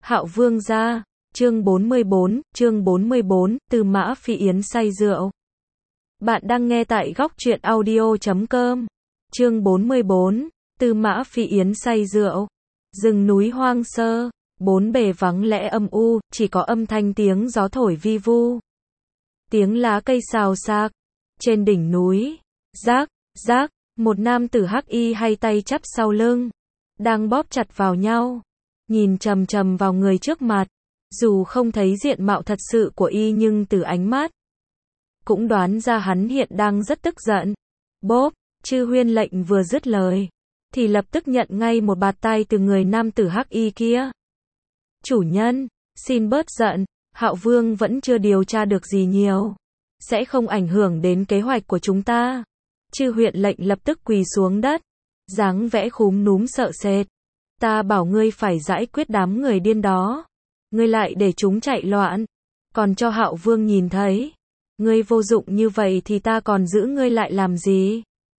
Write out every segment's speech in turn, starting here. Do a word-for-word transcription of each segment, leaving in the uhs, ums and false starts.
Hạo Vương gia, chương bốn mươi bốn, chương bốn mươi bốn, Tư Mã Phi Yến say rượu. Bạn đang nghe tại góc truyện audio chấm com. Chương bốn mươi bốn, Tư Mã Phi Yến say rượu. Rừng núi hoang sơ, bốn bề vắng lẽ âm u, chỉ có âm thanh tiếng gió thổi vi vu. Tiếng lá cây xào xạc. Trên đỉnh núi, rác, rác, một nam tử hắc y hai tay chắp sau lưng, đang bóp chặt vào nhau, nhìn chằm chằm vào người trước mặt. Dù không thấy diện mạo thật sự của y nhưng từ ánh mắt cũng đoán ra hắn hiện đang rất tức giận. Bốp, Chư Huyên lệnh vừa dứt lời thì lập tức nhận ngay một bạt tai từ người nam tử hắc y kia. Chủ nhân, xin bớt giận, Hạo Vương vẫn chưa điều tra được gì nhiều, sẽ không ảnh hưởng đến kế hoạch của chúng ta. Chư Huyên lệnh lập tức quỳ xuống đất, dáng vẻ khúm núm sợ sệt. Ta bảo ngươi phải giải quyết đám người điên đó, ngươi lại để chúng chạy loạn, còn cho Hạo Vương nhìn thấy. Ngươi vô dụng như vậy thì ta còn giữ ngươi lại làm gì?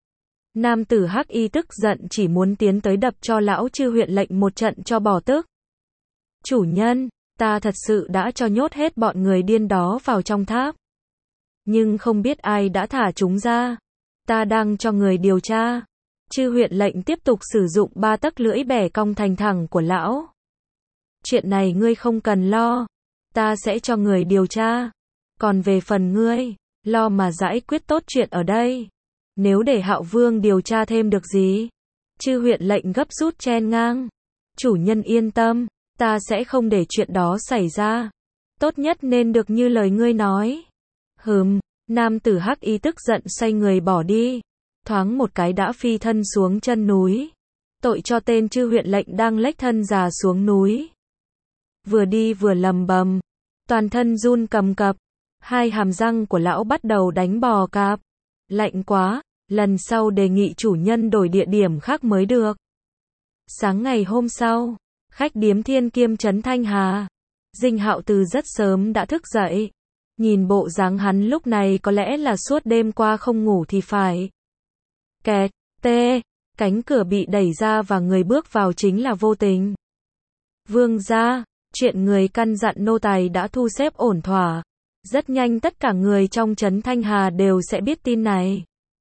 Nam tử hắc y tức giận chỉ muốn tiến tới đập cho lão Chư Huyên lệnh một trận cho bỏ tức. Chủ nhân, ta thật sự đã cho nhốt hết bọn người điên đó vào trong tháp, nhưng không biết ai đã thả chúng ra. Ta đang cho người điều tra. Chư Huyên lệnh tiếp tục sử dụng ba tấc lưỡi bẻ cong thành thẳng của lão. Chuyện này ngươi không cần lo, ta sẽ cho người điều tra. Còn về phần ngươi, lo mà giải quyết tốt chuyện ở đây. Nếu để Hạo Vương điều tra thêm được gì? Chư Huyên lệnh gấp rút chen ngang. Chủ nhân yên tâm, ta sẽ không để chuyện đó xảy ra. Tốt nhất nên được như lời ngươi nói. Hừm, nam tử hắc y tức giận xoay người bỏ đi. Thoáng một cái đã phi thân xuống chân núi. Tội cho tên Chư Huyên lệnh đang lách thân già xuống núi. Vừa đi vừa lầm bầm, toàn thân run cầm cập. Hai hàm răng của lão bắt đầu đánh bò cạp. Lạnh quá, lần sau đề nghị chủ nhân đổi địa điểm khác mới được. Sáng ngày hôm sau, khách điếm Thiên Kiêm trấn Thanh Hà, Dinh Hạo từ rất sớm đã thức dậy. Nhìn bộ dáng hắn lúc này có lẽ là suốt đêm qua không ngủ thì phải. Kẹt, tê, cánh cửa bị đẩy ra và người bước vào chính là Vô Tình. Vương gia, chuyện người căn dặn nô tài đã thu xếp ổn thỏa. Rất nhanh tất cả người trong trấn Thanh Hà đều sẽ biết tin này.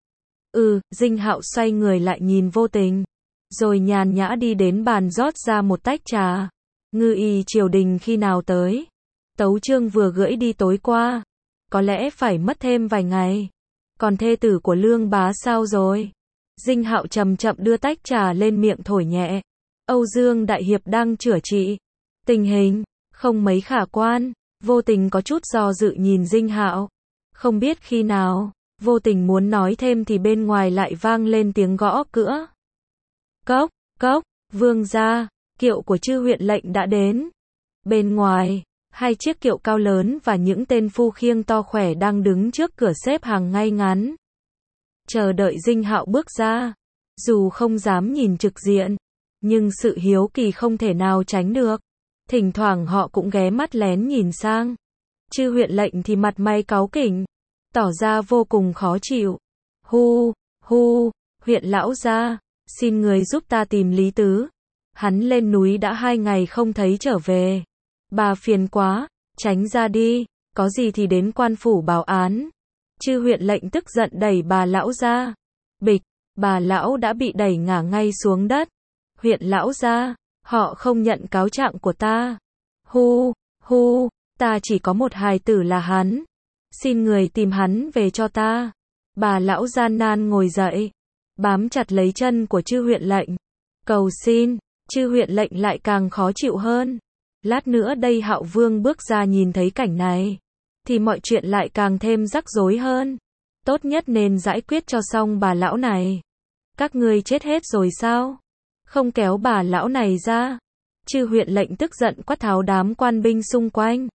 Ừ, Dinh Hạo xoay người lại nhìn Vô Tình, rồi nhàn nhã đi đến bàn rót ra một tách trà. Ngư y triều đình khi nào tới? Tấu chương vừa gửi đi tối qua, có lẽ phải mất thêm vài ngày. Còn thê tử của Lương bá sao rồi? Dinh Hạo chậm chậm đưa tách trà lên miệng thổi nhẹ. Âu Dương đại hiệp đang chữa trị, tình hình không mấy khả quan. Vô Tình có chút do dự nhìn Dinh Hạo. Không biết khi nào, Vô Tình muốn nói thêm thì bên ngoài lại vang lên tiếng gõ cửa. Cốc, cốc, vương gia, kiệu của Chư Huyên lệnh đã đến. Bên ngoài, hai chiếc kiệu cao lớn và những tên phu khiêng to khỏe đang đứng trước cửa xếp hàng ngay ngắn, chờ đợi Dinh Hạo bước ra. Dù không dám nhìn trực diện, nhưng sự hiếu kỳ không thể nào tránh được. Thỉnh thoảng họ cũng ghé mắt lén nhìn sang. Chư Huyên lệnh thì mặt mày cáu kỉnh, tỏ ra vô cùng khó chịu. Hu, hu, Huyện lão gia, xin người giúp ta tìm Lý Tứ. Hắn lên núi đã hai ngày không thấy trở về. Bà phiền quá, tránh ra đi, có gì thì đến quan phủ báo án. Chư Huyên lệnh tức giận đẩy bà lão ra. Bịch, bà lão đã bị đẩy ngả ngay xuống đất. Huyện lão gia, họ không nhận cáo trạng của ta. Hu, hu, ta chỉ có một hài tử là hắn. Xin người tìm hắn về cho ta. Bà lão gian nan ngồi dậy, bám chặt lấy chân của Chư Huyên lệnh, cầu xin. Chư Huyên lệnh lại càng khó chịu hơn. Lát nữa đây Hạo Vương bước ra nhìn thấy cảnh này, thì mọi chuyện lại càng thêm rắc rối hơn. Tốt nhất nên giải quyết cho xong bà lão này. Các ngươi chết hết rồi sao? Không kéo bà lão này ra. Chư Huyên lệnh tức giận quát tháo đám quan binh xung quanh.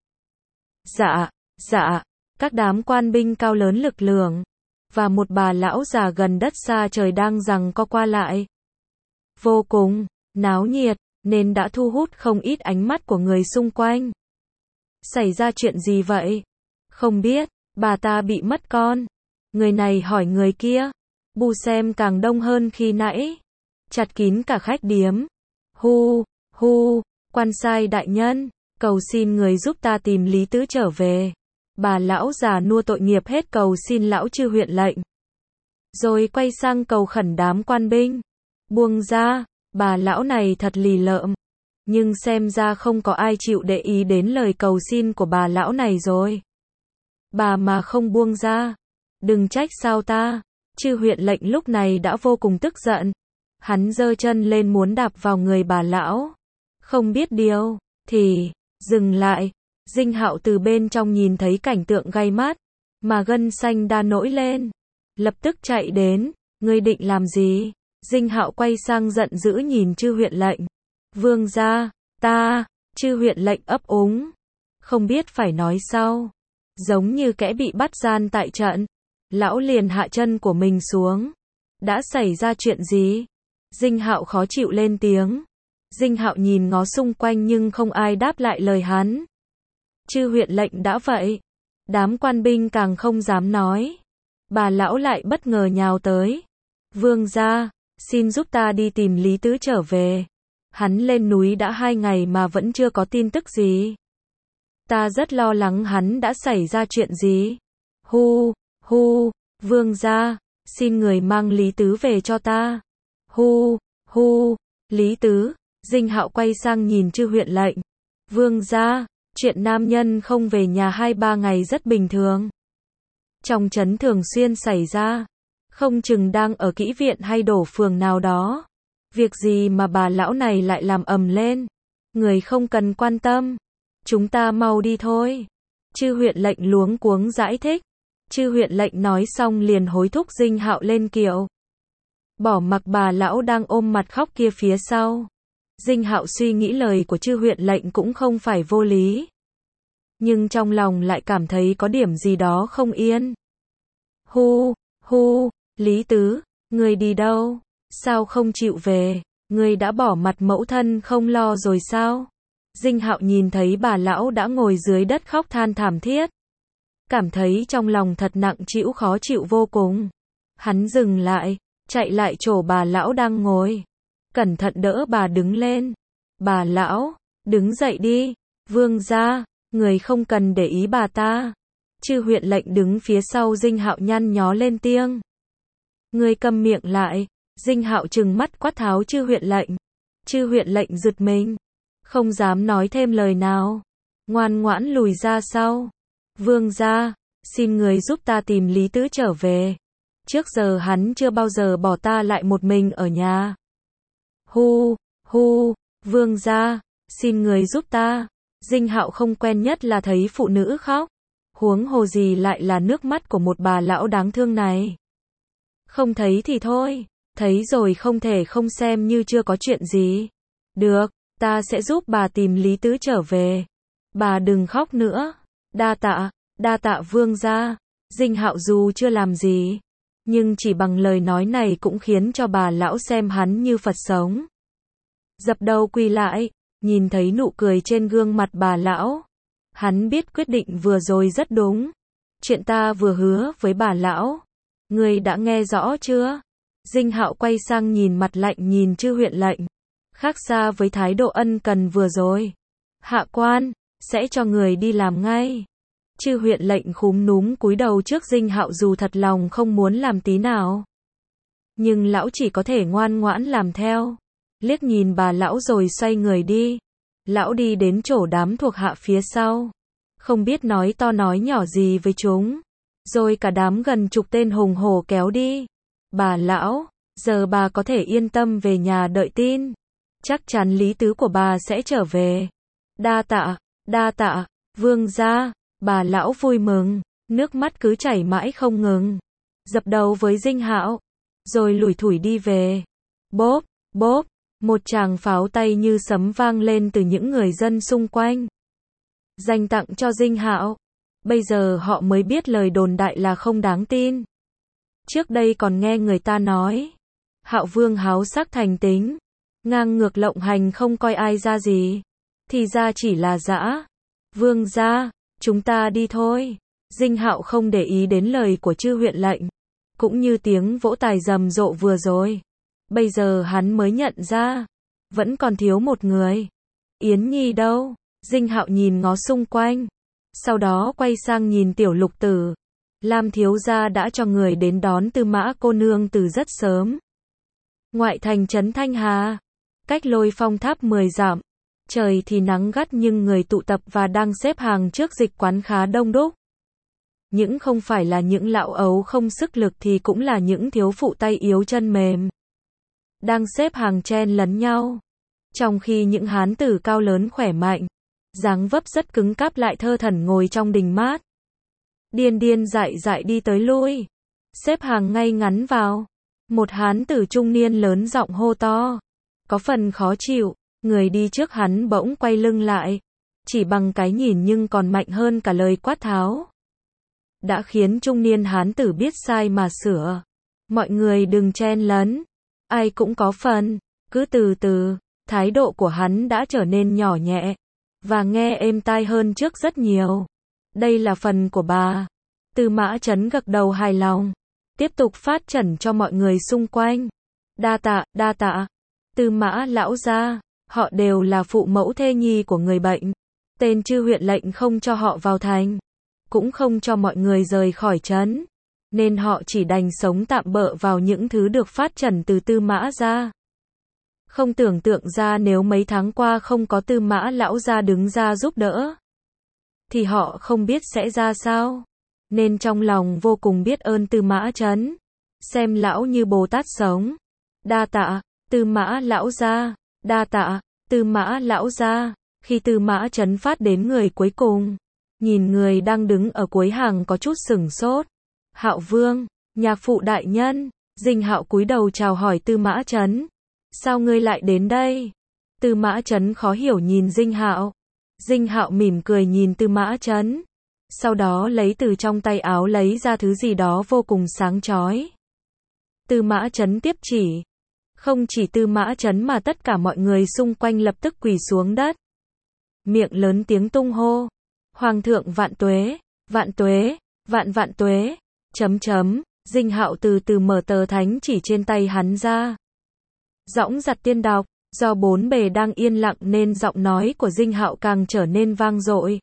Dạ, dạ, các đám quan binh cao lớn lực lượng, và một bà lão già gần đất xa trời đang giằng co qua lại. Vô cùng náo nhiệt, nên đã thu hút không ít ánh mắt của người xung quanh. Xảy ra chuyện gì vậy? Không biết, bà ta bị mất con. Người này hỏi người kia. Bu xem càng đông hơn khi nãy, chặt kín cả khách điếm. Hu, hu, Quan sai đại nhân, cầu xin người giúp ta tìm Lý Tứ trở về. Bà lão già nua tội nghiệp hết cầu xin lão chư huyện lệnh. Rồi quay sang cầu khẩn đám quan binh. Buông ra, bà lão này thật lì lợm. Nhưng xem ra không có ai chịu để ý đến lời cầu xin của bà lão này rồi. Bà mà không buông ra, đừng trách sao ta. Chư huyện lệnh lúc này đã vô cùng tức giận. Hắn giơ chân lên muốn đạp vào người bà lão. Không biết điều, thì, dừng lại. Dinh Hạo từ bên trong nhìn thấy cảnh tượng gay mắt, mà gân xanh đã nổi lên. Lập tức chạy đến, ngươi định làm gì? Dinh Hạo quay sang giận dữ nhìn chư huyện lệnh. Vương gia, ta, chư huyện lệnh ấp úng. Không biết phải nói sao. Giống như kẻ bị bắt gian tại trận. Lão liền hạ chân của mình xuống. Đã xảy ra chuyện gì? Dinh Hạo khó chịu lên tiếng. Dinh Hạo nhìn ngó xung quanh nhưng không ai đáp lại lời hắn. Chư huyện lệnh đã vậy. Đám quan binh càng không dám nói. Bà lão lại bất ngờ nhào tới. Vương gia, xin giúp ta đi tìm Lý Tứ trở về. Hắn lên núi đã hai ngày mà vẫn chưa có tin tức gì. Ta rất lo lắng hắn đã xảy ra chuyện gì. Hu, hu, vương gia, xin người mang Lý Tứ về cho ta. Hu, hu, Lý Tứ. Dinh Hạo quay sang nhìn chư huyện lệnh. Vương gia, chuyện nam nhân không về nhà hai ba ngày rất bình thường. Trong trấn thường xuyên xảy ra. Không chừng đang ở kỹ viện hay đổ phường nào đó. Việc gì mà bà lão này lại làm ầm lên. Người không cần quan tâm. Chúng ta mau đi thôi. Chư huyện lệnh luống cuống giải thích. Chư huyện lệnh nói xong liền hối thúc Dinh Hạo lên kiệu. Bỏ mặc bà lão đang ôm mặt khóc kia phía sau. Dinh Hạo suy nghĩ lời của chư huyện lệnh cũng không phải vô lý. Nhưng trong lòng lại cảm thấy có điểm gì đó không yên. Hu, hu, Lý Tứ, ngươi đi đâu? Sao không chịu về? Ngươi đã bỏ mặt mẫu thân không lo rồi sao? Dinh Hạo nhìn thấy bà lão đã ngồi dưới đất khóc than thảm thiết. Cảm thấy trong lòng thật nặng trĩu khó chịu vô cùng. Hắn dừng lại, chạy lại chỗ bà lão đang ngồi. Cẩn thận đỡ bà đứng lên. Bà lão, đứng dậy đi. Vương gia, người không cần để ý bà ta. Chư huyện lệnh đứng phía sau Dinh Hạo nhăn nhó lên tiếng. Người câm miệng lại. Dinh Hạo trừng mắt quát tháo chư huyện lệnh. Chư huyện lệnh giật mình. Không dám nói thêm lời nào. Ngoan ngoãn lùi ra sau. Vương gia, xin người giúp ta tìm Lý Tứ trở về. Trước giờ hắn chưa bao giờ bỏ ta lại một mình ở nhà. Hu, hu, vương gia, xin người giúp ta. Dinh Hạo không quen nhất là thấy phụ nữ khóc. Huống hồ gì lại là nước mắt của một bà lão đáng thương này. Không thấy thì thôi, thấy rồi không thể không xem như chưa có chuyện gì. Được, ta sẽ giúp bà tìm Lý Tứ trở về. Bà đừng khóc nữa. Đa tạ, đa tạ vương gia. Dinh Hạo dù chưa làm gì, nhưng chỉ bằng lời nói này cũng khiến cho bà lão xem hắn như Phật sống. Dập đầu quỳ lại, nhìn thấy nụ cười trên gương mặt bà lão. Hắn biết quyết định vừa rồi rất đúng. Chuyện ta vừa hứa với bà lão. Người đã nghe rõ chưa? Dinh Hạo quay sang nhìn mặt lạnh nhìn chư huyện lệnh. Khác xa với thái độ ân cần vừa rồi. Hạ quan, sẽ cho người đi làm ngay. Chư huyện lệnh khúm núm cúi đầu trước Dinh Hạo dù thật lòng không muốn làm tí nào. Nhưng lão chỉ có thể ngoan ngoãn làm theo. Liếc nhìn bà lão rồi xoay người đi. Lão đi đến chỗ đám thuộc hạ phía sau. Không biết nói to nói nhỏ gì với chúng. Rồi cả đám gần chục tên hùng hổ kéo đi. Bà lão, giờ bà có thể yên tâm về nhà đợi tin. Chắc chắn Lý Tứ của bà sẽ trở về. Đa tạ, đa tạ, vương gia. Bà lão vui mừng, nước mắt cứ chảy mãi không ngừng. Dập đầu với Dinh Hạo, rồi lủi thủi đi về. Bốp, bốp, một tràng pháo tay như sấm vang lên từ những người dân xung quanh. Dành tặng cho Dinh Hạo. Bây giờ họ mới biết lời đồn đại là không đáng tin. Trước đây còn nghe người ta nói, Hạo Vương háo sắc thành tính, ngang ngược lộng hành không coi ai ra gì. Thì ra chỉ là dã. Vương gia, chúng ta đi thôi. Dinh Hạo không để ý đến lời của chư huyện lệnh, cũng như tiếng vỗ tài rầm rộ vừa rồi. Bây giờ hắn mới nhận ra, vẫn còn thiếu một người. Yến Nhi đâu? Dinh Hạo nhìn ngó xung quanh. Sau đó quay sang nhìn Tiểu Lục Tử. Lam thiếu gia đã cho người đến đón Tư Mã cô nương từ rất sớm. Ngoại thành trấn Thanh Hà, cách Lôi Phong Tháp mười dặm. Trời thì nắng gắt nhưng người tụ tập và đang xếp hàng trước dịch quán khá đông đúc. Những không phải là những lão ấu không sức lực thì cũng là những thiếu phụ tay yếu chân mềm. Đang xếp hàng chen lấn nhau. Trong khi những hán tử cao lớn khỏe mạnh, dáng vấp rất cứng cáp lại thơ thẩn ngồi trong đình mát. Điên điên dại dại đi tới lui. Xếp hàng ngay ngắn vào. Một hán tử trung niên lớn giọng hô to. Có phần khó chịu, người đi trước hắn bỗng quay lưng lại. Chỉ bằng cái nhìn nhưng còn mạnh hơn cả lời quát tháo. Đã khiến trung niên hán tử biết sai mà sửa. Mọi người đừng chen lấn. Ai cũng có phần. Cứ từ từ. Thái độ của hắn đã trở nên nhỏ nhẹ. Và nghe êm tai hơn trước rất nhiều. Đây là phần của bà. Tư Mã Chấn gật đầu hài lòng. Tiếp tục phát trần cho mọi người xung quanh. Đa tạ, đa tạ. Tư Mã lão gia. Họ đều là phụ mẫu thê nhi của người bệnh. Tên chư huyện lệnh không cho họ vào thành. Cũng không cho mọi người rời khỏi trấn. Nên họ chỉ đành sống tạm bợ vào những thứ được phát trần từ Tư Mã gia. Không tưởng tượng ra nếu mấy tháng qua không có Tư Mã lão gia đứng ra giúp đỡ. Thì họ không biết sẽ ra sao. Nên trong lòng vô cùng biết ơn Tư Mã Chấn. Xem lão như Bồ Tát sống. Đa tạ, Tư Mã lão gia. Đa tạ, Tư Mã lão gia. Khi Tư Mã Chấn phát đến người cuối cùng. Nhìn người đang đứng ở cuối hàng có chút sửng sốt. Hạo Vương, nhạc phụ đại nhân. Dinh Hạo cúi đầu chào hỏi Tư Mã Chấn. Sao ngươi lại đến đây? Tư Mã Chấn khó hiểu nhìn Dinh Hạo. Dinh Hạo mỉm cười nhìn Tư Mã Chấn. Sau đó lấy từ trong tay áo lấy ra thứ gì đó vô cùng sáng chói. Tư Mã Chấn tiếp chỉ. Không chỉ Tư Mã Chấn mà tất cả mọi người xung quanh lập tức quỳ xuống đất. Miệng lớn tiếng tung hô. Hoàng thượng vạn tuế, vạn tuế, vạn vạn tuế. Chấm chấm. Dinh Hạo từ từ mở tờ thánh chỉ trên tay hắn ra. Dõng dặt tiên đọc. Do bốn bề đang yên lặng nên giọng nói của Dinh Hạo càng trở nên vang dội.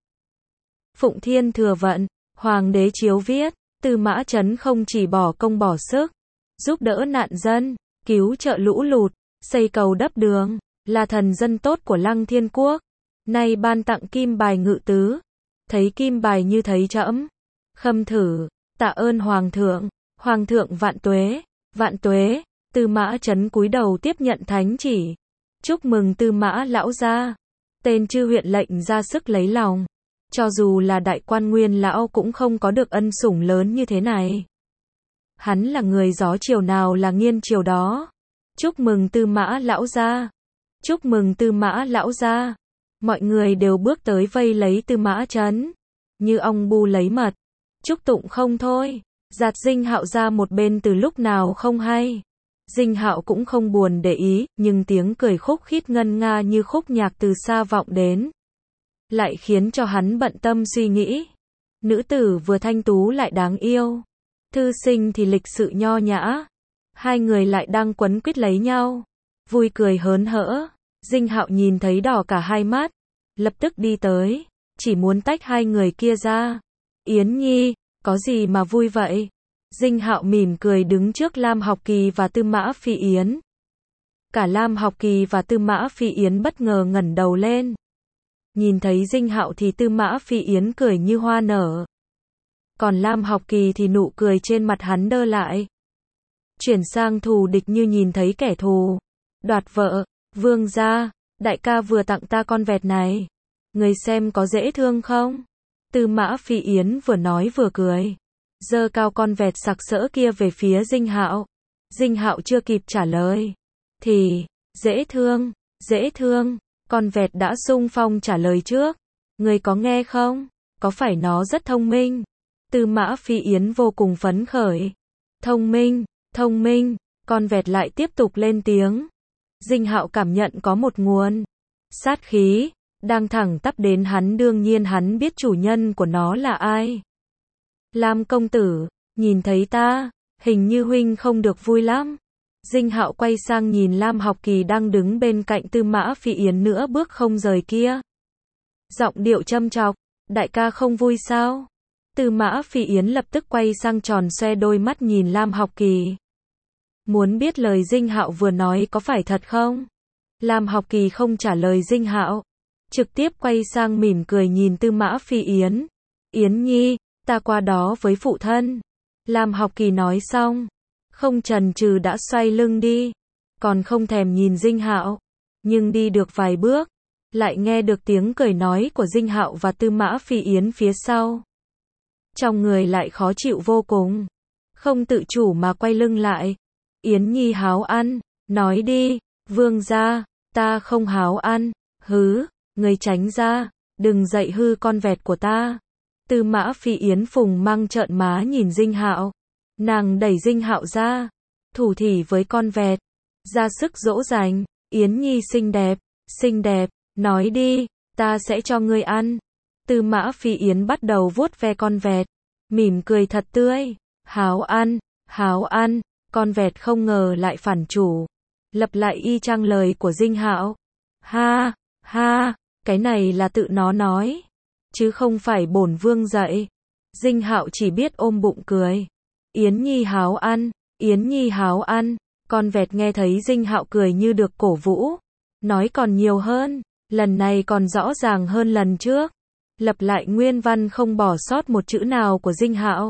Phụng Thiên thừa vận, Hoàng đế chiếu viết, Tư Mã Chấn không chỉ bỏ công bỏ sức, giúp đỡ nạn dân, cứu trợ lũ lụt, xây cầu đắp đường, là thần dân tốt của Lăng Thiên Quốc. Nay ban tặng kim bài ngự tứ, thấy kim bài như thấy trẫm. Khâm thử, tạ ơn Hoàng thượng, Hoàng thượng vạn tuế, vạn tuế. Tư Mã Chấn cúi đầu tiếp nhận thánh chỉ. Chúc mừng Tư Mã lão gia. Tên chư huyện lệnh ra sức lấy lòng. Cho dù là đại quan nguyên lão cũng không có được ân sủng lớn như thế này. Hắn là người gió chiều nào là nghiêng chiều đó. Chúc mừng Tư Mã lão gia. Chúc mừng Tư Mã lão gia. Mọi người đều bước tới vây lấy Tư Mã Chấn. Như ong bu lấy mật. Chúc tụng không thôi. Giạt Dinh Hạo ra một bên từ lúc nào không hay. Dinh Hạo cũng không buồn để ý, nhưng tiếng cười khúc khít ngân nga như khúc nhạc từ xa vọng đến. Lại khiến cho hắn bận tâm suy nghĩ. Nữ tử vừa thanh tú lại đáng yêu. Thư sinh thì lịch sự nho nhã. Hai người lại đang quấn quýt lấy nhau. Vui cười hớn hở. Dinh Hạo nhìn thấy đỏ cả hai mắt. Lập tức đi tới. Chỉ muốn tách hai người kia ra. Yến Nhi, có gì mà vui vậy? Dinh Hạo mỉm cười đứng trước Lam Học Kỳ và Tư Mã Phi Yến. Cả Lam Học Kỳ và Tư Mã Phi Yến bất ngờ ngẩng đầu lên. Nhìn thấy Dinh Hạo thì Tư Mã Phi Yến cười như hoa nở. Còn Lam Học Kỳ thì nụ cười trên mặt hắn đơ lại. Chuyển sang thù địch như nhìn thấy kẻ thù. Đoạt vợ, vương gia, đại ca vừa tặng ta con vẹt này. Người xem có dễ thương không? Tư Mã Phi Yến vừa nói vừa cười. Giơ cao con vẹt sặc sỡ kia về phía Dinh Hạo. Dinh Hạo chưa kịp trả lời. Thì, dễ thương, dễ thương. Con vẹt đã xung phong trả lời trước. Người có nghe không? Có phải nó rất thông minh? Tư Mã Phi Yến vô cùng phấn khởi. Thông minh, thông minh. Con vẹt lại tiếp tục lên tiếng. Dinh Hạo cảm nhận có một nguồn sát khí đang thẳng tắp đến hắn, đương nhiên hắn biết chủ nhân của nó là ai. Lam công tử, nhìn thấy ta, hình như huynh không được vui lắm. Dinh Hạo quay sang nhìn Lam Học Kỳ đang đứng bên cạnh Tư Mã Phi Yến nửa bước không rời kia. Giọng điệu châm chọc, đại ca không vui sao? Tư Mã Phi Yến lập tức quay sang tròn xoe đôi mắt nhìn Lam Học Kỳ. Muốn biết lời Dinh Hạo vừa nói có phải thật không? Lam Học Kỳ không trả lời Dinh Hạo, trực tiếp quay sang mỉm cười nhìn Tư Mã Phi Yến. Yến Nhi, ta qua đó với phụ thân. Lam Học Kỳ nói xong, không chần chừ đã xoay lưng đi, còn không thèm nhìn Dinh Hạo. Nhưng đi được vài bước, lại nghe được tiếng cười nói của Dinh Hạo và Tư Mã Phi Yến phía sau. Trong người lại khó chịu vô cùng, không tự chủ mà quay lưng lại. Yến Nhi háo ăn, nói đi, vương gia, ta không háo ăn, hứ, người tránh ra, đừng dậy hư con vẹt của ta. Tư Mã Phi Yến phùng mang trợn má nhìn Dinh Hạo, nàng đẩy Dinh Hạo ra, thủ thỉ với con vẹt, ra sức dỗ dành, Yến Nhi xinh đẹp, xinh đẹp, nói đi, ta sẽ cho ngươi ăn. Tư Mã Phi Yến bắt đầu vuốt ve con vẹt, mỉm cười thật tươi, háo ăn, háo ăn, con vẹt không ngờ lại phản chủ, lặp lại y chang lời của Dinh Hạo. Ha, ha, cái này là tự nó nói, chứ không phải bổn vương dạy. Dinh Hạo chỉ biết ôm bụng cười. Yến Nhi háo ăn, Yến Nhi háo ăn, con vẹt nghe thấy Dinh Hạo cười như được cổ vũ, nói còn nhiều hơn, lần này còn rõ ràng hơn lần trước, lặp lại nguyên văn không bỏ sót một chữ nào của Dinh Hạo.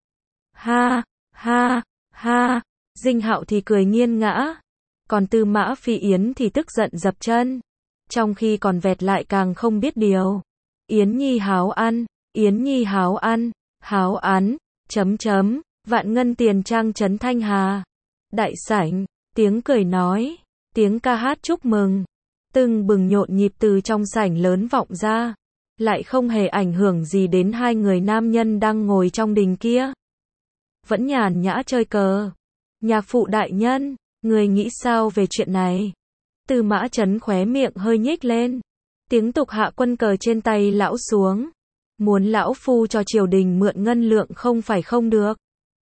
Ha, ha, ha, Dinh Hạo thì cười nghiêng ngã, còn Tư Mã Phi Yến thì tức giận dập chân, trong khi còn vẹt lại càng không biết điều. Yến Nhi háo ăn, Yến Nhi háo ăn, háo ăn, chấm chấm, vạn ngân tiền trang trấn Thanh Hà. Đại sảnh, tiếng cười nói, tiếng ca hát chúc mừng, tưng bừng nhộn nhịp từ trong sảnh lớn vọng ra, lại không hề ảnh hưởng gì đến hai người nam nhân đang ngồi trong đình kia. Vẫn nhàn nhã chơi cờ. Nhạc phụ đại nhân, người nghĩ sao về chuyện này? Tư Mã Chấn khóe miệng hơi nhếch lên. Tiếng tục hạ quân cờ trên tay lão xuống. Muốn lão phu cho triều đình mượn ngân lượng không phải không được.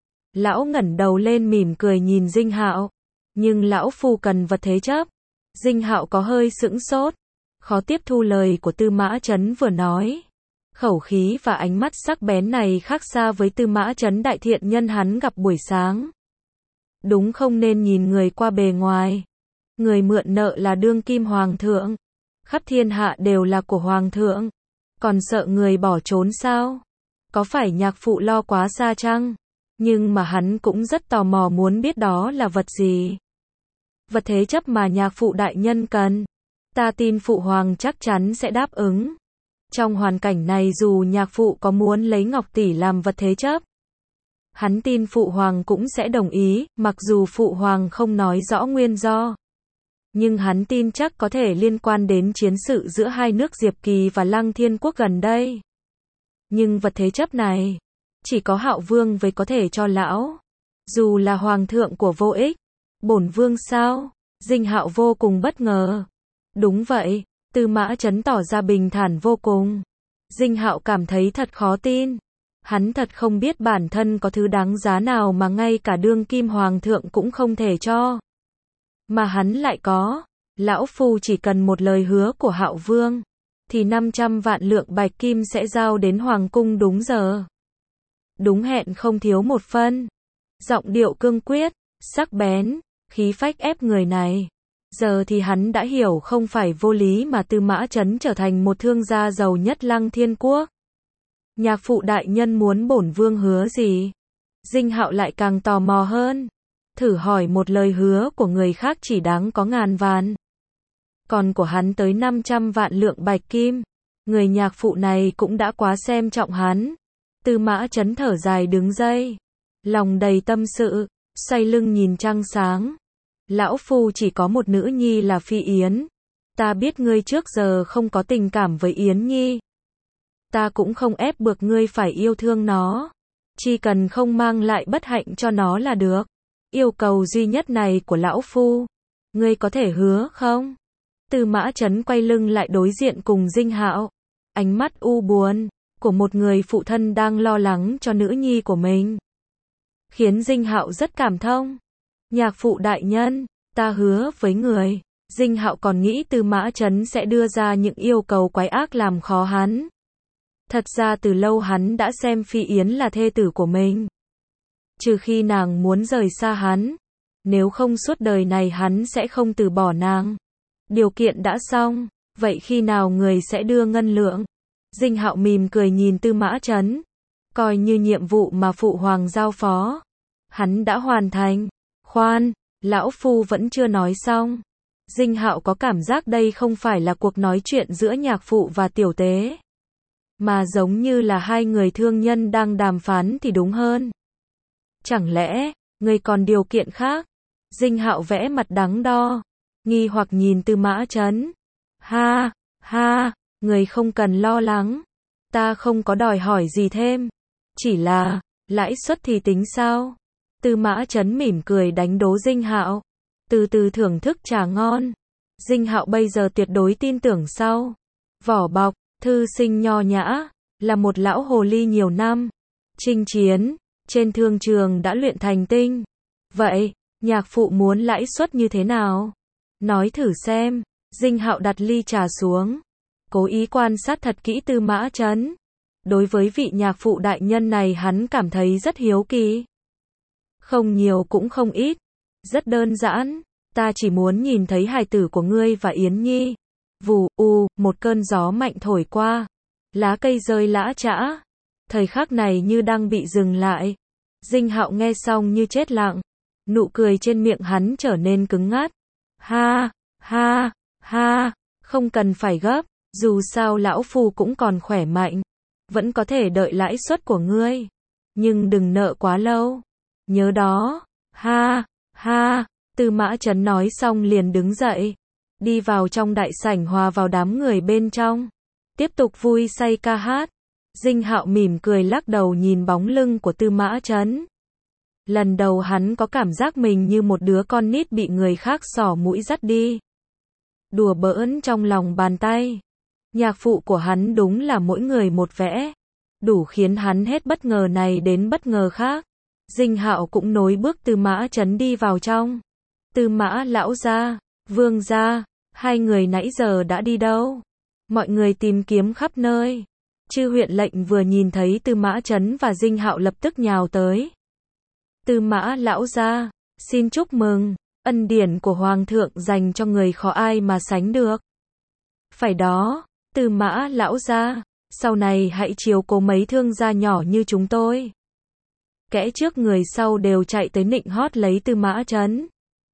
Lão ngẩng đầu lên mỉm cười nhìn Dinh Hạo. Nhưng lão phu cần vật thế chấp. Dinh Hạo có hơi sững sốt, khó tiếp thu lời của Tư Mã Chấn vừa nói. Khẩu khí và ánh mắt sắc bén này khác xa với Tư Mã Chấn đại thiện nhân hắn gặp buổi sáng. Đúng không nên nhìn người qua bề ngoài. Người mượn nợ là đương kim hoàng thượng. Khắp thiên hạ đều là của hoàng thượng. Còn sợ người bỏ trốn sao? Có phải nhạc phụ lo quá xa chăng? Nhưng mà hắn cũng rất tò mò muốn biết đó là vật gì. Vật thế chấp mà nhạc phụ đại nhân cần. Ta tin phụ hoàng chắc chắn sẽ đáp ứng. Trong hoàn cảnh này dù nhạc phụ có muốn lấy ngọc tỷ làm vật thế chấp, hắn tin phụ hoàng cũng sẽ đồng ý, mặc dù phụ hoàng không nói rõ nguyên do. Nhưng hắn tin chắc có thể liên quan đến chiến sự giữa hai nước Diệp Kỳ và Lăng Thiên Quốc gần đây. Nhưng vật thế chấp này, chỉ có Hạo Vương mới có thể cho lão. Dù là hoàng thượng của vô ích. Bổn vương sao? Dinh Hạo vô cùng bất ngờ. Đúng vậy, Tư Mã Chấn tỏ ra bình thản vô cùng. Dinh Hạo cảm thấy thật khó tin. Hắn thật không biết bản thân có thứ đáng giá nào mà ngay cả đương kim hoàng thượng cũng không thể cho. Mà hắn lại có. Lão phu chỉ cần một lời hứa của Hạo Vương, thì năm trăm vạn lượng bạch kim sẽ giao đến hoàng cung đúng giờ. Đúng hẹn không thiếu một phân. Giọng điệu cương quyết, sắc bén, khí phách ép người này. Giờ thì hắn đã hiểu không phải vô lý mà Tư Mã Chấn trở thành một thương gia giàu nhất Lăng Thiên Quốc. Nhạc phụ đại nhân muốn bổn vương hứa gì? Dinh Hạo lại càng tò mò hơn. Thử hỏi một lời hứa của người khác chỉ đáng có ngàn vạn. Còn của hắn tới năm trăm vạn lượng bạch kim. Người nhạc phụ này cũng đã quá xem trọng hắn. Tư Mã Chấn thở dài đứng dậy. Lòng đầy tâm sự, xoay lưng nhìn trăng sáng. Lão phu chỉ có một nữ nhi là Phi Yến. Ta biết ngươi trước giờ không có tình cảm với Yến Nhi. Ta cũng không ép buộc ngươi phải yêu thương nó. Chỉ cần không mang lại bất hạnh cho nó là được. Yêu cầu duy nhất này của lão phu, ngươi có thể hứa không? Tư Mã Chấn quay lưng lại đối diện cùng Dinh Hạo. Ánh mắt u buồn của một người phụ thân đang lo lắng cho nữ nhi của mình, khiến Dinh Hạo rất cảm thông. Nhạc phụ đại nhân, ta hứa với người. Dinh Hạo còn nghĩ Tư Mã Chấn sẽ đưa ra những yêu cầu quái ác làm khó hắn. Thật ra từ lâu hắn đã xem Phi Yến là thê tử của mình. Trừ khi nàng muốn rời xa hắn. Nếu không suốt đời này hắn sẽ không từ bỏ nàng. Điều kiện đã xong, vậy khi nào người sẽ đưa ngân lượng? Dinh Hạo mỉm cười nhìn Tư Mã Chấn. Coi như nhiệm vụ mà phụ hoàng giao phó. Hắn đã hoàn thành. Khoan, lão phu vẫn chưa nói xong. Dinh Hạo có cảm giác đây không phải là cuộc nói chuyện giữa nhạc phụ và tiểu tế. Mà giống như là hai người thương nhân đang đàm phán thì đúng hơn. Chẳng lẽ, người còn điều kiện khác? Dinh Hạo vẽ mặt đắng đo. Nghi hoặc nhìn Tư Mã Chấn. Ha, ha, người không cần lo lắng. Ta không có đòi hỏi gì thêm. Chỉ là, lãi suất thì tính sao? Tư Mã Chấn mỉm cười đánh đố Dinh Hạo. Từ từ thưởng thức trà ngon. Dinh Hạo bây giờ tuyệt đối tin tưởng sau. Vỏ bọc, thư sinh nho nhã, là một lão hồ ly nhiều năm. Chinh chiến, trên thương trường đã luyện thành tinh. Vậy, nhạc phụ muốn lãi suất như thế nào? Nói thử xem. Dinh Hạo đặt ly trà xuống. Cố ý quan sát thật kỹ Tư Mã Chấn. Đối với vị nhạc phụ đại nhân này hắn cảm thấy rất hiếu kỳ. Không nhiều cũng không ít. Rất đơn giản. Ta chỉ muốn nhìn thấy hài tử của ngươi và Yến Nhi. Vù, u, một cơn gió mạnh thổi qua. Lá cây rơi lã chã. Thời khắc này như đang bị dừng lại. Dinh Hạo nghe xong như chết lặng. Nụ cười trên miệng hắn trở nên cứng ngắt. Ha, ha, ha, không cần phải gấp. Dù sao lão phu cũng còn khỏe mạnh. Vẫn có thể đợi lãi suất của ngươi. Nhưng đừng nợ quá lâu. Nhớ đó. Ha, ha. Tư Mã Chấn nói xong liền đứng dậy. Đi vào trong đại sảnh hòa vào đám người bên trong. Tiếp tục vui say ca hát. Dinh Hạo mỉm cười lắc đầu nhìn bóng lưng của Tư Mã Chấn. Lần đầu hắn có cảm giác mình như một đứa con nít bị người khác xỏ mũi dắt đi. Đùa bỡn trong lòng bàn tay. Nhạc phụ của hắn đúng là mỗi người một vẻ. Đủ khiến hắn hết bất ngờ này đến bất ngờ khác. Dinh Hạo cũng nối bước Tư Mã Chấn đi vào trong. Tư Mã lão gia, vương gia, hai người nãy giờ đã đi đâu? Mọi người tìm kiếm khắp nơi. Chư huyện lệnh vừa nhìn thấy Tư Mã Chấn và Dinh Hạo lập tức nhào tới. Tư Mã lão gia, xin chúc mừng, ân điển của hoàng thượng dành cho người khó ai mà sánh được. Phải đó, Tư Mã lão gia, sau này hãy chiếu cố mấy thương gia nhỏ như chúng tôi. Kẻ trước người sau đều chạy tới nịnh hót lấy Tư Mã Chấn.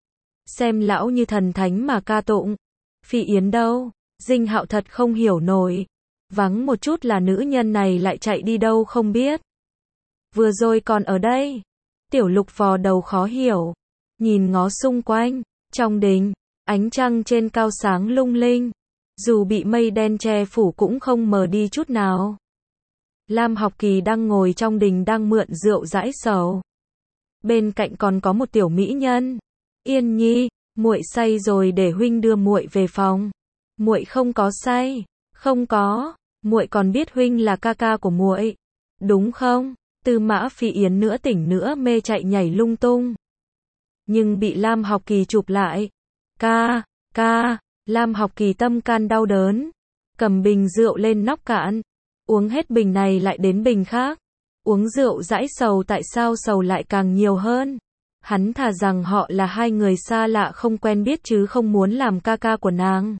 Xem lão như thần thánh mà ca tụng. Phi Yến đâu? Dinh Hạo thật không hiểu nổi. Vắng một chút là nữ nhân này lại chạy đi đâu không biết. Vừa rồi còn ở đây. Tiểu Lục vò đầu khó hiểu. Nhìn ngó xung quanh. Trong đình, ánh trăng trên cao sáng lung linh. Dù bị mây đen che phủ cũng không mờ đi chút nào. Lam Học Kỳ đang ngồi trong đình đang mượn rượu dãi sầu. Bên cạnh còn có một tiểu mỹ nhân. Yên Nhi, muội say rồi để huynh đưa muội về phòng. Muội không có say, không có, muội còn biết huynh là ca ca của muội, đúng không? Tư Mã Phi Yến nữa tỉnh nữa mê chạy nhảy lung tung. Nhưng bị Lam Học Kỳ chụp lại. Ca, ca, Lam Học Kỳ tâm can đau đớn. Cầm bình rượu lên nóc cạn. Uống hết bình này lại đến bình khác. Uống rượu dãi sầu tại sao sầu lại càng nhiều hơn. Hắn thà rằng họ là hai người xa lạ không quen biết chứ không muốn làm ca ca của nàng.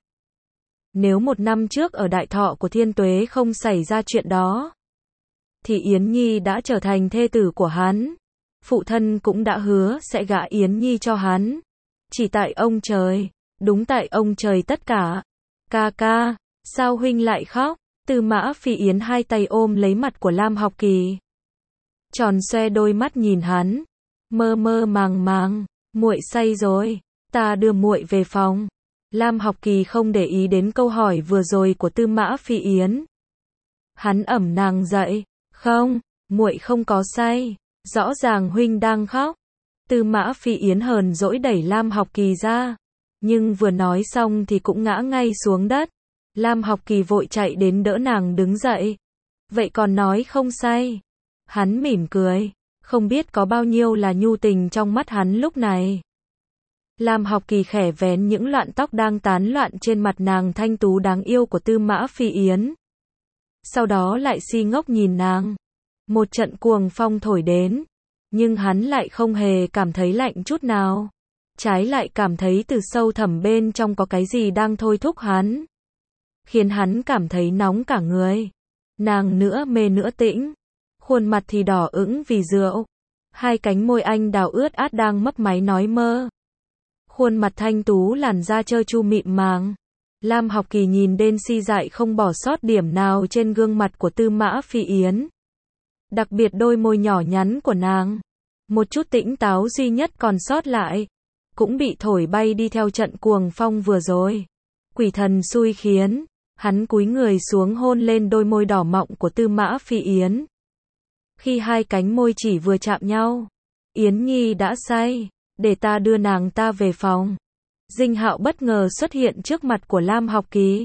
Nếu một năm trước ở đại thọ của Thiên Tuế không xảy ra chuyện đó, thì Yến Nhi đã trở thành thê tử của hắn. Phụ thân cũng đã hứa sẽ gả Yến Nhi cho hắn. Chỉ tại ông trời, đúng tại ông trời tất cả. Ca ca, sao huynh lại khóc? Tư Mã Phi Yến hai tay ôm lấy mặt của Lam Học Kỳ. Tròn xoe đôi mắt nhìn hắn. Mơ mơ màng màng, muội say rồi, ta đưa muội về phòng. Lam Học Kỳ không để ý đến câu hỏi vừa rồi của Tư Mã Phi Yến. Hắn ẩm nàng dậy, không, muội không có say, rõ ràng huynh đang khóc. Tư Mã Phi Yến hờn dỗi đẩy Lam Học Kỳ ra, nhưng vừa nói xong thì cũng ngã ngay xuống đất. Lam Học Kỳ vội chạy đến đỡ nàng đứng dậy. Vậy còn nói không say? Hắn mỉm cười. Không biết có bao nhiêu là nhu tình trong mắt hắn lúc này. Lam Học Kỳ khẽ vén những loạn tóc đang tán loạn trên mặt nàng thanh tú đáng yêu của Tư Mã Phi Yến. Sau đó lại si ngốc nhìn nàng. Một trận cuồng phong thổi đến, nhưng hắn lại không hề cảm thấy lạnh chút nào. Trái lại cảm thấy từ sâu thẳm bên trong có cái gì đang thôi thúc hắn, khiến hắn cảm thấy nóng cả người. Nàng nữa mê nữa tĩnh, khuôn mặt thì đỏ ửng vì rượu. Hai cánh môi anh đào ướt át đang mấp máy nói mơ. Khuôn mặt thanh tú làn da trơ tru mịn màng. Lam Học Kỳ nhìn đến si dại không bỏ sót điểm nào trên gương mặt của Tư Mã Phi Yến. Đặc biệt đôi môi nhỏ nhắn của nàng. Một chút tỉnh táo duy nhất còn sót lại, cũng bị thổi bay đi theo trận cuồng phong vừa rồi. Quỷ thần xui khiến, hắn cúi người xuống hôn lên đôi môi đỏ mọng của Tư Mã Phi Yến. Khi hai cánh môi chỉ vừa chạm nhau, Yến Nhi đã say, để ta đưa nàng ta về phòng. Dinh Hạo bất ngờ xuất hiện trước mặt của Lam Học Kỳ.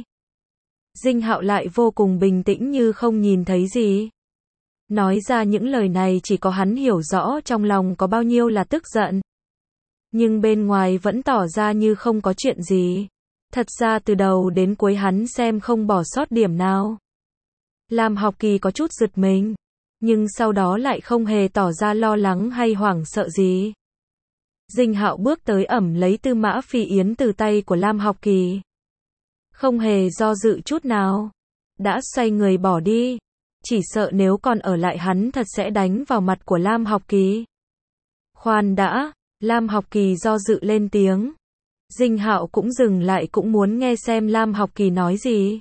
Dinh Hạo lại vô cùng bình tĩnh như không nhìn thấy gì. Nói ra những lời này chỉ có hắn hiểu rõ trong lòng có bao nhiêu là tức giận. Nhưng bên ngoài vẫn tỏ ra như không có chuyện gì. Thật ra từ đầu đến cuối hắn xem không bỏ sót điểm nào. Lam Học Kỳ có chút giật mình, nhưng sau đó lại không hề tỏ ra lo lắng hay hoảng sợ gì. Dinh Hạo bước tới ẵm lấy Tư Mã Phi Yến từ tay của Lam Học Kỳ. Không hề do dự chút nào. Đã xoay người bỏ đi. Chỉ sợ nếu còn ở lại hắn thật sẽ đánh vào mặt của Lam Học Kỳ. Khoan đã, Lam Học Kỳ do dự lên tiếng. Dinh Hạo cũng dừng lại cũng muốn nghe xem Lam Học Kỳ nói gì.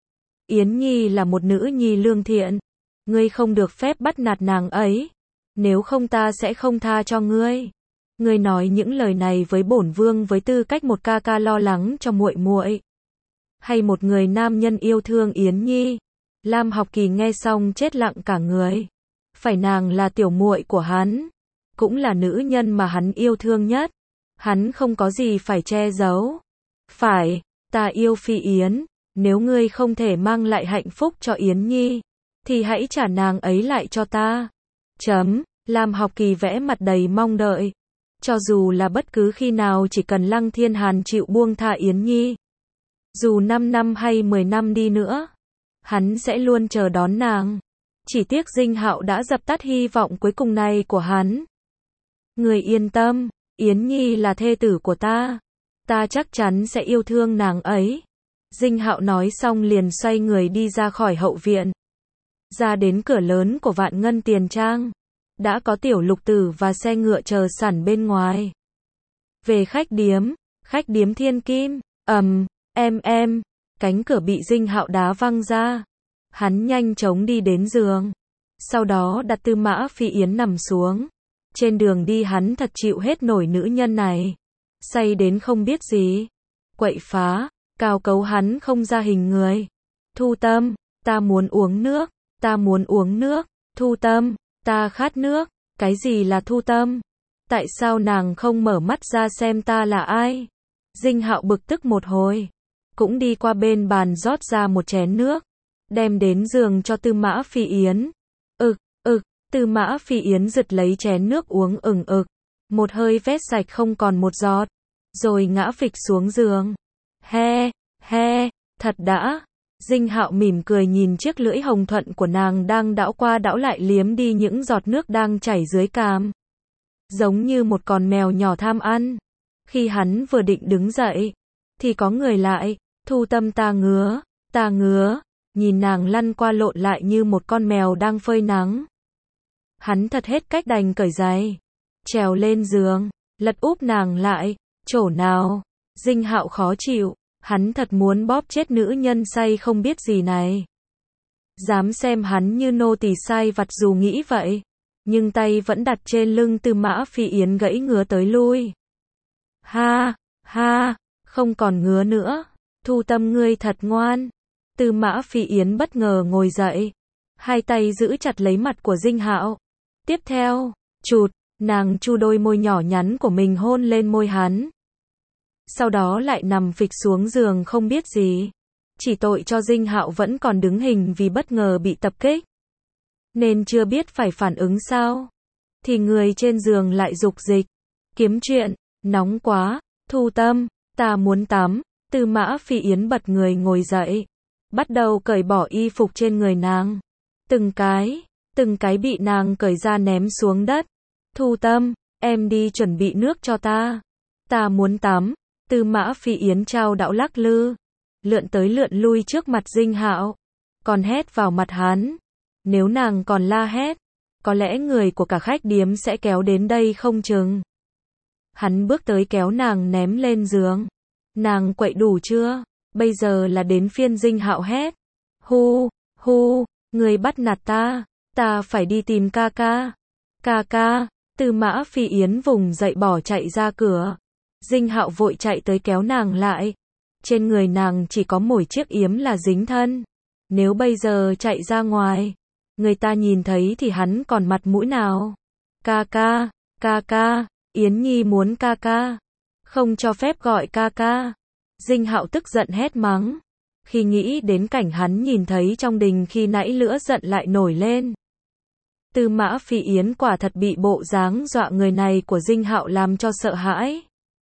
Yến Nhi là một nữ nhi lương thiện. Ngươi không được phép bắt nạt nàng ấy. Nếu không ta sẽ không tha cho ngươi. Ngươi nói những lời này với bổn vương với tư cách một ca ca lo lắng cho muội muội, hay một người nam nhân yêu thương Yến Nhi? Lam Học Kỳ nghe xong chết lặng cả người. Phải nàng là tiểu muội của hắn, cũng là nữ nhân mà hắn yêu thương nhất. Hắn không có gì phải che giấu. Phải, ta yêu Phi Yến. Nếu ngươi không thể mang lại hạnh phúc cho Yến Nhi, thì hãy trả nàng ấy lại cho ta. Chấm. Lam Học Kỳ vẽ mặt đầy mong đợi. Cho dù là bất cứ khi nào chỉ cần Lăng Thiên Hàn chịu buông tha Yến Nhi, dù năm năm hay mười năm đi nữa, hắn sẽ luôn chờ đón nàng. Chỉ tiếc Dinh Hạo đã dập tắt hy vọng cuối cùng này của hắn. Người yên tâm, Yến Nhi là thê tử của ta. Ta chắc chắn sẽ yêu thương nàng ấy. Dinh Hạo nói xong liền xoay người đi ra khỏi hậu viện. Ra đến cửa lớn của Vạn Ngân Tiền Trang. Đã có Tiểu Lục Tử và xe ngựa chờ sẵn bên ngoài. Về khách điếm, khách điếm Thiên Kim, ầm, um, em em, cánh cửa bị Dinh Hạo đá văng ra. Hắn nhanh chóng đi đến giường. Sau đó đặt Tư Mã Phi Yến nằm xuống. Trên đường đi hắn thật chịu hết nổi nữ nhân này. Say đến không biết gì. Quậy phá, cào cấu hắn không ra hình người. Thu Tâm, ta muốn uống nước, ta muốn uống nước, Thu Tâm. Ta khát nước. Cái gì là Thu Tâm? Tại sao nàng không mở mắt ra xem ta là ai? Dinh Hạo bực tức một hồi, cũng đi qua bên bàn rót ra một chén nước, đem đến giường cho Tư Mã Phi Yến. Ực, ực, Tư Mã Phi Yến giật lấy chén nước uống ừng ực, một hơi vét sạch không còn một giọt, rồi ngã phịch xuống giường. He, he, thật đã. Dinh Hạo mỉm cười nhìn chiếc lưỡi hồng thuận của nàng đang đảo qua đảo lại liếm đi những giọt nước đang chảy dưới cằm. Giống như một con mèo nhỏ tham ăn. Khi hắn vừa định đứng dậy, thì có người lại, Thu Tâm ta ngứa, ta ngứa, nhìn nàng lăn qua lộn lại như một con mèo đang phơi nắng. Hắn thật hết cách đành cởi giày, trèo lên giường, lật úp nàng lại, chỗ nào. Dinh Hạo khó chịu. Hắn thật muốn bóp chết nữ nhân say không biết gì này. Dám xem hắn như nô tỳ sai vặt dù nghĩ vậy. Nhưng tay vẫn đặt trên lưng Tư Mã Phi Yến gãy ngứa tới lui. Ha, ha, không còn ngứa nữa. Thu Tâm ngươi thật ngoan. Tư Mã Phi Yến bất ngờ ngồi dậy. Hai tay giữ chặt lấy mặt của Dinh Hạo. Tiếp theo, chụt, nàng chu đôi môi nhỏ nhắn của mình hôn lên môi hắn. Sau đó lại nằm phịch xuống giường không biết gì. Chỉ tội cho Dinh Hạo vẫn còn đứng hình vì bất ngờ bị tập kích, nên chưa biết phải phản ứng sao. Thì người trên giường lại dục dịch. Kiếm chuyện, nóng quá. Thu Tâm, ta muốn tắm. Tư Mã Phi Yến bật người ngồi dậy, bắt đầu cởi bỏ y phục trên người nàng. Từng cái, từng cái bị nàng cởi ra ném xuống đất. Thu Tâm, em đi chuẩn bị nước cho ta. Ta muốn tắm. Tư Mã Phi Yến trao đảo lắc lư, lượn tới lượn lui trước mặt Dinh Hạo, còn hét vào mặt hắn. Nếu nàng còn la hét, có lẽ người của cả khách điếm sẽ kéo đến đây không chừng. Hắn bước tới kéo nàng ném lên giường. Nàng quậy đủ chưa? Bây giờ là đến phiên Dinh Hạo hét. Hu, hu, người bắt nạt ta, ta phải đi tìm ca ca. Ca ca. Tư Mã Phi Yến vùng dậy bỏ chạy ra cửa. Dinh Hạo vội chạy tới kéo nàng lại. Trên người nàng chỉ có mỗi chiếc yếm là dính thân. Nếu bây giờ chạy ra ngoài, người ta nhìn thấy thì hắn còn mặt mũi nào? Ca ca, ca ca, Yến Nhi muốn ca ca. Không cho phép gọi ca ca. Dinh Hạo tức giận hét mắng. Khi nghĩ đến cảnh hắn nhìn thấy trong đình khi nãy lửa giận lại nổi lên. Tư Mã Phi Yến quả thật bị bộ dáng dọa người này của Dinh Hạo làm cho sợ hãi.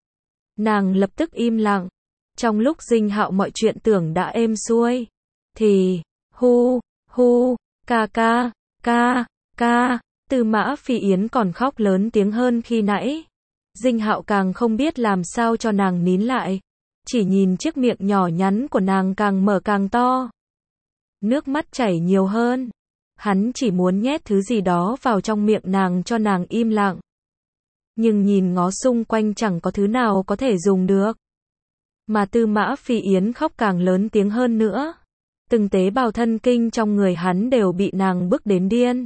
Nàng lập tức im lặng. Trong lúc Dinh Hạo mọi chuyện tưởng đã êm xuôi, thì, hu, hu, ca ca, ca, ca, Tư Mã Phi Yến còn khóc lớn tiếng hơn khi nãy. Dinh Hạo càng không biết làm sao cho nàng nín lại. Chỉ nhìn chiếc miệng nhỏ nhắn của nàng càng mở càng to. Nước mắt chảy nhiều hơn. Hắn chỉ muốn nhét thứ gì đó vào trong miệng nàng cho nàng im lặng. Nhưng nhìn ngó xung quanh chẳng có thứ nào có thể dùng được. Mà Tư Mã Phi Yến khóc càng lớn tiếng hơn nữa. Từng tế bào thân kinh trong người hắn đều bị nàng bức đến điên.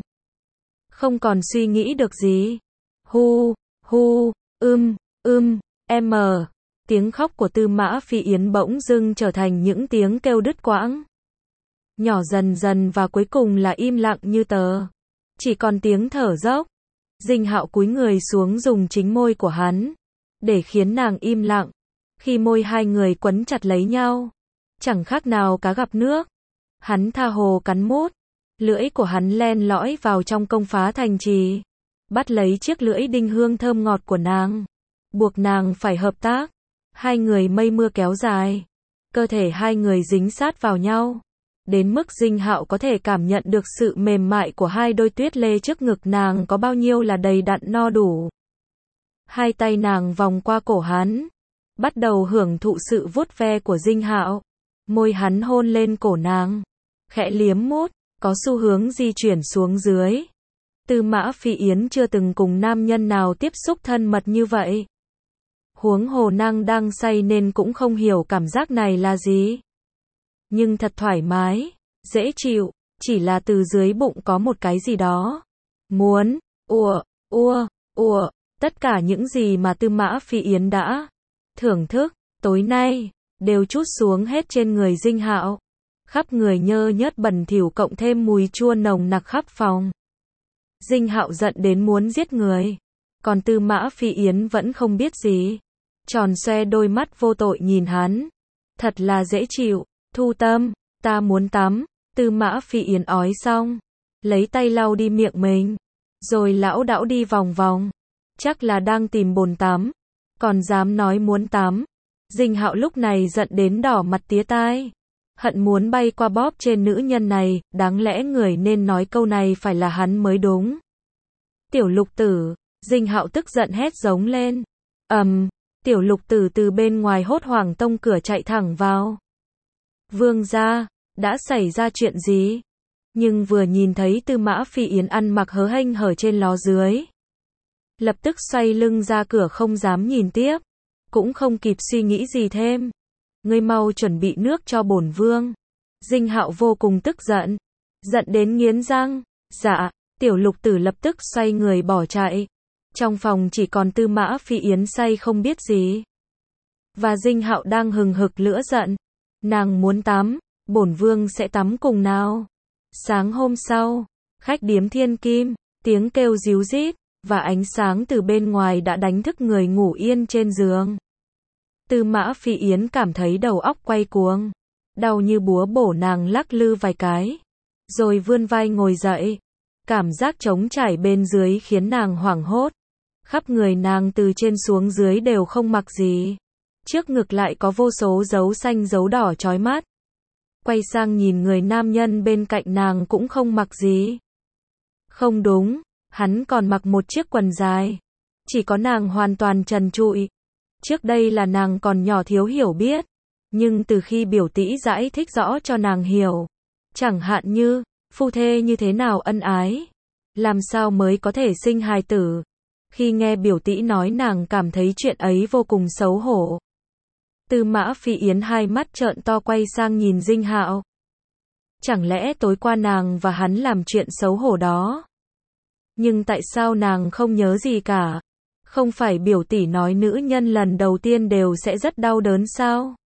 Không còn suy nghĩ được gì. Hu, hu, ưm, ưm, em. Tiếng khóc của Tư Mã Phi Yến bỗng dưng trở thành những tiếng kêu đứt quãng. Nhỏ dần dần và cuối cùng là im lặng như tờ. Chỉ còn tiếng thở dốc. Dinh Hạo cúi người xuống dùng chính môi của hắn, để khiến nàng im lặng. Khi môi hai người quấn chặt lấy nhau, chẳng khác nào cá gặp nước. Hắn tha hồ cắn mút. Lưỡi của hắn len lõi vào trong công phá thành trì, bắt lấy chiếc lưỡi đinh hương thơm ngọt của nàng, buộc nàng phải hợp tác. Hai người mây mưa kéo dài, cơ thể hai người dính sát vào nhau, đến mức Dinh Hạo có thể cảm nhận được sự mềm mại của hai đôi tuyết lê trước ngực nàng có bao nhiêu là đầy đặn no đủ. Hai tay nàng vòng qua cổ hắn, bắt đầu hưởng thụ sự vuốt ve của Dinh Hạo. Môi hắn hôn lên cổ nàng, khẽ liếm mút, có xu hướng di chuyển xuống dưới. Tư Mã Phi Yến chưa từng cùng nam nhân nào tiếp xúc thân mật như vậy. Huống hồ nàng đang say nên cũng không hiểu cảm giác này là gì. Nhưng thật thoải mái, dễ chịu, chỉ là từ dưới bụng có một cái gì đó. Muốn, ùa, ua, ùa, tất cả những gì mà Tư Mã Phi Yến đã thưởng thức, tối nay, đều trút xuống hết trên người Dinh Hạo. Khắp người nhơ nhớt bẩn thỉu cộng thêm mùi chua nồng nặc khắp phòng. Dinh Hạo giận đến muốn giết người. Còn Tư Mã Phi Yến vẫn không biết gì. Tròn xoe đôi mắt vô tội nhìn hắn. Thật là dễ chịu. Thu Tâm, ta muốn tắm. Tư Mã Phi Yến ói xong, lấy tay lau đi miệng mình, rồi lão đảo đi vòng vòng. Chắc là đang tìm bồn tắm. Còn dám nói muốn tắm. Dinh Hạo lúc này giận đến đỏ mặt tía tai. Hận muốn bay qua bóp trên nữ nhân này, đáng lẽ người nên nói câu này phải là hắn mới đúng. Tiểu Lục Tử, Dinh Hạo tức giận hét giống lên. Ầm, um, Tiểu Lục Tử từ bên ngoài hốt hoảng tông cửa chạy thẳng vào. Vương gia, đã xảy ra chuyện gì? Nhưng vừa nhìn thấy Tư Mã Phi Yến ăn mặc hớ hênh hở trên ló dưới, lập tức xoay lưng ra cửa không dám nhìn tiếp, cũng không kịp suy nghĩ gì thêm. Ngươi mau chuẩn bị nước cho bổn vương. Dinh Hạo vô cùng tức giận, giận đến nghiến răng. Dạ. Tiểu Lục Tử lập tức xoay người bỏ chạy. Trong phòng chỉ còn Tư Mã Phi Yến say không biết gì, và Dinh Hạo đang hừng hực lửa giận. Nàng muốn tắm, bổn vương sẽ tắm cùng nào. Sáng hôm sau, khách điếm Thiên Kim, tiếng kêu ríu rít và ánh sáng từ bên ngoài đã đánh thức người ngủ yên trên giường. Tư Mã Phi Yến cảm thấy đầu óc quay cuồng, đau như búa bổ, nàng lắc lư vài cái, rồi vươn vai ngồi dậy. Cảm giác trống trải bên dưới khiến nàng hoảng hốt. Khắp người nàng từ trên xuống dưới đều không mặc gì. trước ngực lại có vô số dấu xanh dấu đỏ chói mắt. Quay sang nhìn người nam nhân bên cạnh nàng cũng không mặc gì. Không đúng, hắn còn mặc một chiếc quần dài. Chỉ có nàng hoàn toàn trần trụi. Trước đây là nàng còn nhỏ thiếu hiểu biết. Nhưng từ khi biểu tỷ giải thích rõ cho nàng hiểu. Chẳng hạn như, phu thê như thế nào ân ái. Làm sao mới có thể sinh hài tử. Khi nghe biểu tỷ nói nàng cảm thấy chuyện ấy vô cùng xấu hổ. Tư Mã Phi Yến hai mắt trợn to quay sang nhìn Dinh Hạo. Chẳng lẽ tối qua nàng và hắn làm chuyện xấu hổ đó? Nhưng tại sao nàng không nhớ gì cả? Không phải biểu tỷ nói nữ nhân lần đầu tiên đều sẽ rất đau đớn sao?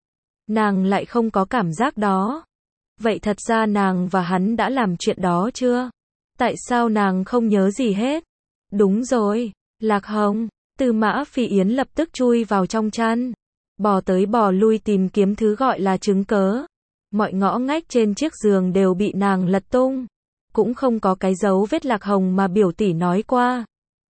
Nàng lại không có cảm giác đó. Vậy thật ra nàng và hắn đã làm chuyện đó chưa? Tại sao nàng không nhớ gì hết? Đúng rồi, Lạc Hồng. Tư Mã Phi Yến lập tức chui vào trong chăn. Bò tới bò lui tìm kiếm thứ gọi là chứng cớ. Mọi ngõ ngách trên chiếc giường đều bị nàng lật tung. Cũng không có cái dấu vết Lạc Hồng mà biểu tỷ nói qua.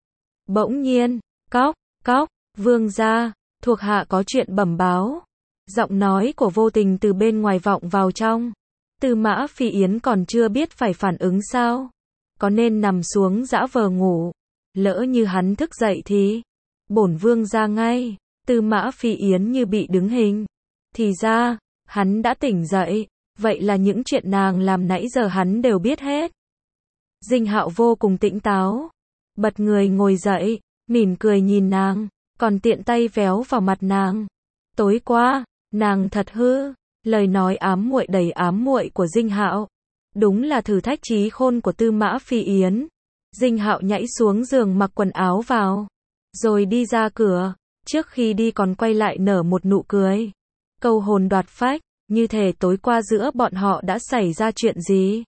Bỗng nhiên, cóc, cóc, vương gia, thuộc hạ có chuyện bẩm báo. Giọng nói của Vô Tình từ bên ngoài vọng vào trong. Tư Mã Phi Yến còn chưa biết phải phản ứng sao. Có nên nằm xuống dã vờ ngủ. Lỡ như hắn thức dậy thì. Bổn vương gia ngay. Tư Mã Phi Yến như bị đứng hình. Thì ra, hắn đã tỉnh dậy. Vậy là những chuyện nàng làm nãy giờ hắn đều biết hết. Dinh Hạo vô cùng tỉnh táo. Bật người ngồi dậy, mỉm cười nhìn nàng. Còn tiện tay véo vào mặt nàng. Tối qua, nàng thật hư. Lời nói ám muội đầy ám muội của Dinh Hạo. Đúng là thử thách trí khôn của Tư Mã Phi Yến. Dinh Hạo nhảy xuống giường mặc quần áo vào. Rồi đi ra cửa. Trước khi đi còn quay lại nở một nụ cười. Câu hồn đoạt phách. Như thể tối qua giữa bọn họ đã xảy ra chuyện gì.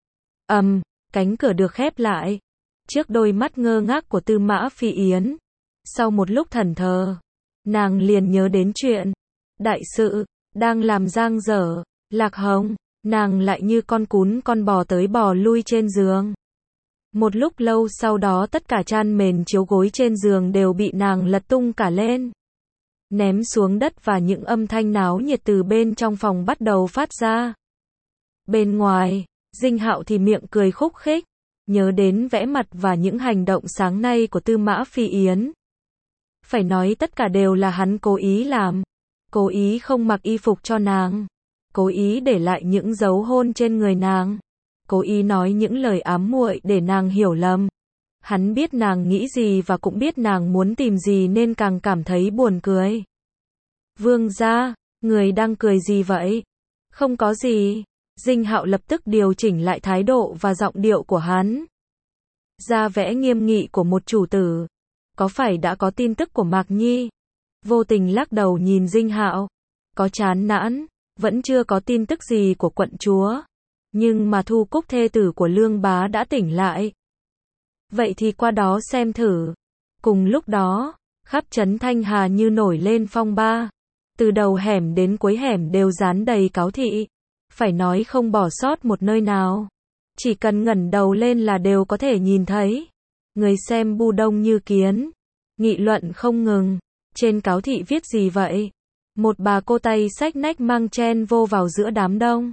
Ầm, um, cánh cửa được khép lại. Trước đôi mắt ngơ ngác của Tư Mã Phi Yến. Sau một lúc thẫn thờ. Nàng liền nhớ đến chuyện. Đại sự. Đang làm dang dở. Lạc Hồng. Nàng lại như con cún con bò tới bò lui trên giường. Một lúc lâu sau đó tất cả chăn mền chiếu gối trên giường đều bị nàng lật tung cả lên. Ném xuống đất và những âm thanh náo nhiệt từ bên trong phòng bắt đầu phát ra. Bên ngoài, Dinh Hạo thì miệng cười khúc khích. Nhớ đến vẻ mặt và những hành động sáng nay của Tư Mã Phi Yến. Phải nói tất cả đều là hắn cố ý làm. Cố ý không mặc y phục cho nàng. Cố ý để lại những dấu hôn trên người nàng. Cố ý nói những lời ám muội để nàng hiểu lầm. Hắn biết nàng nghĩ gì và cũng biết nàng muốn tìm gì nên càng cảm thấy buồn cười. Vương gia, người đang cười gì vậy? Không có gì. Dinh Hạo lập tức điều chỉnh lại thái độ và giọng điệu của hắn. Ra vẻ nghiêm nghị của một chủ tử. Có phải đã có tin tức của Mạc Nhi? Vô Tình lắc đầu nhìn Dinh Hạo. Có chán nản, vẫn chưa có tin tức gì của quận chúa. Nhưng mà Thu Cúc thê tử của Lương Bá đã tỉnh lại. Vậy thì qua đó xem thử. Cùng lúc đó, khắp trấn Thanh Hà như nổi lên phong ba. Từ đầu hẻm đến cuối hẻm đều dán đầy cáo thị. Phải nói không bỏ sót một nơi nào. Chỉ cần ngẩng đầu lên là đều có thể nhìn thấy. Người xem bu đông như kiến. Nghị luận không ngừng. Trên cáo thị viết gì vậy? Một bà cô tay xách nách mang chen vô vào giữa đám đông.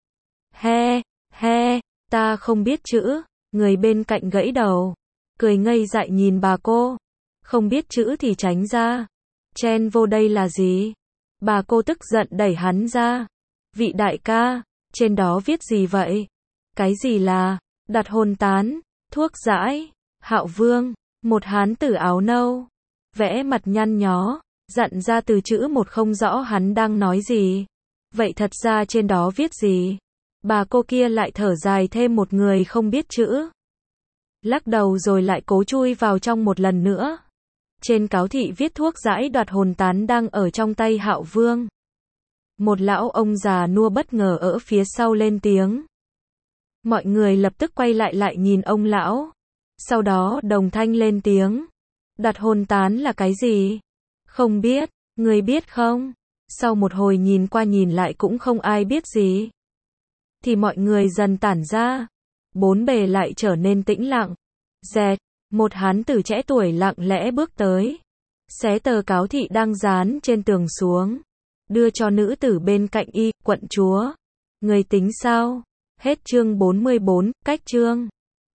He, he, ta không biết chữ. Người bên cạnh gãy đầu. Cười ngây dại nhìn bà cô. Không biết chữ thì tránh ra. Chen vô đây là gì? Bà cô tức giận đẩy hắn ra. Vị đại ca, trên đó viết gì vậy? Cái gì là, đặt hồn tán, thuốc dãi, Hạo Vương, một hán tử áo nâu. Vẽ mặt nhăn nhó, dặn ra từ chữ một không rõ hắn đang nói gì. Vậy thật ra trên đó viết gì? Bà cô kia lại thở dài thêm một người không biết chữ. Lắc đầu rồi lại cố chui vào trong một lần nữa. Trên cáo thị viết thuốc dãi đoạt hồn tán đang ở trong tay Hạo Vương. Một lão ông già nua bất ngờ ở phía sau lên tiếng. Mọi người lập tức quay lại lại nhìn ông lão. Sau đó đồng thanh lên tiếng. Đoạt hồn tán là cái gì? Không biết, người biết không? Sau một hồi nhìn qua nhìn lại cũng không ai biết gì. Thì mọi người dần tản ra. Bốn bề lại trở nên tĩnh lặng. Dẹt, một hán tử trẻ tuổi lặng lẽ bước tới. Xé tờ cáo thị đang dán trên tường xuống. Đưa cho nữ tử bên cạnh y, quận chúa. Người tính sao? Hết chương bốn mươi bốn, cách chương.